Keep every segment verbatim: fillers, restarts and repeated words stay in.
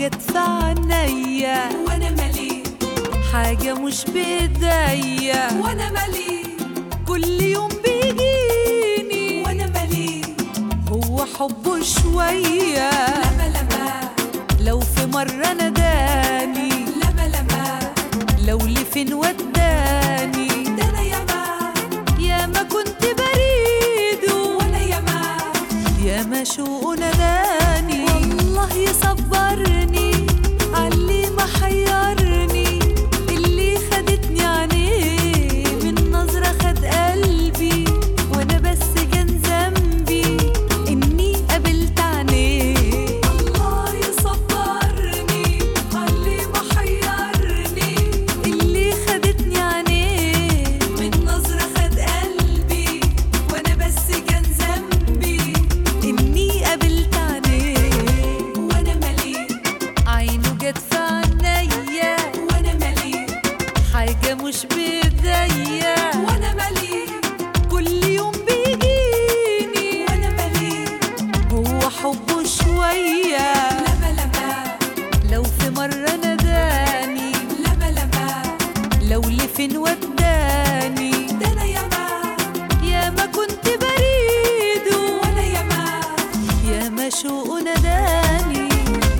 جت في عينيا وانا مالي حاجة مش بإيديا، وانا مالي كل يوم بيجيني وانا مالي هو حبه شوية. لما لما لو في مرة ناداني، لما لما لو لفين وداني، ده انا ياما ياما كنت بريده وانا ياما ياما شوقه ناداني. والله يصبرني عاللي ما حيرني، اللي خدتني عينيه من نظرة خد قلبي، وانا بس كان ذنبي اني قابلت عينيه. الله يصبرني عاللي ما حيرني، اللي خدتني عينيه من نظرة خد قلبي، وانا بس كان ذنبي اني قابلت عينيه. وانا مالي عينه جت في عينيا وانا مالي حاجة مش بإيديا، وانا مالي كل يوم بيجيني وانا مالي هو حبه شوية. لما لما لو في مرة ناداني، لما لما لو لفين وداني، ده انا ياما ياما كنت بريده وانا ياما ياما شوقه ناداني.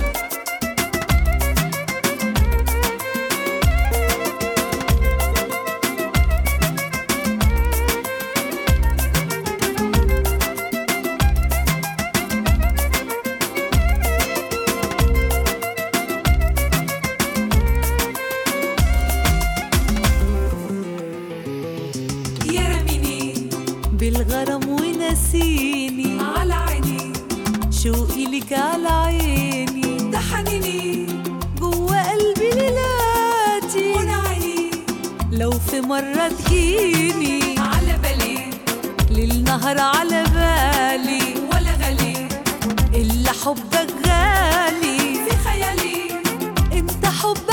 يرميني بالغرام ونسيني، على عيني شوقي لك على عيني، ده حنيني جوا قلبي ليلاتي. وانا عيني لو في مرة تجيني على بالي ليل نهار على بالي، ولا غالي إلا حبك غالي. في خيالي انت حب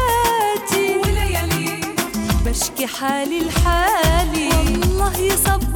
حياتي، وليالي بشكي حالي لحالي. والله يصبر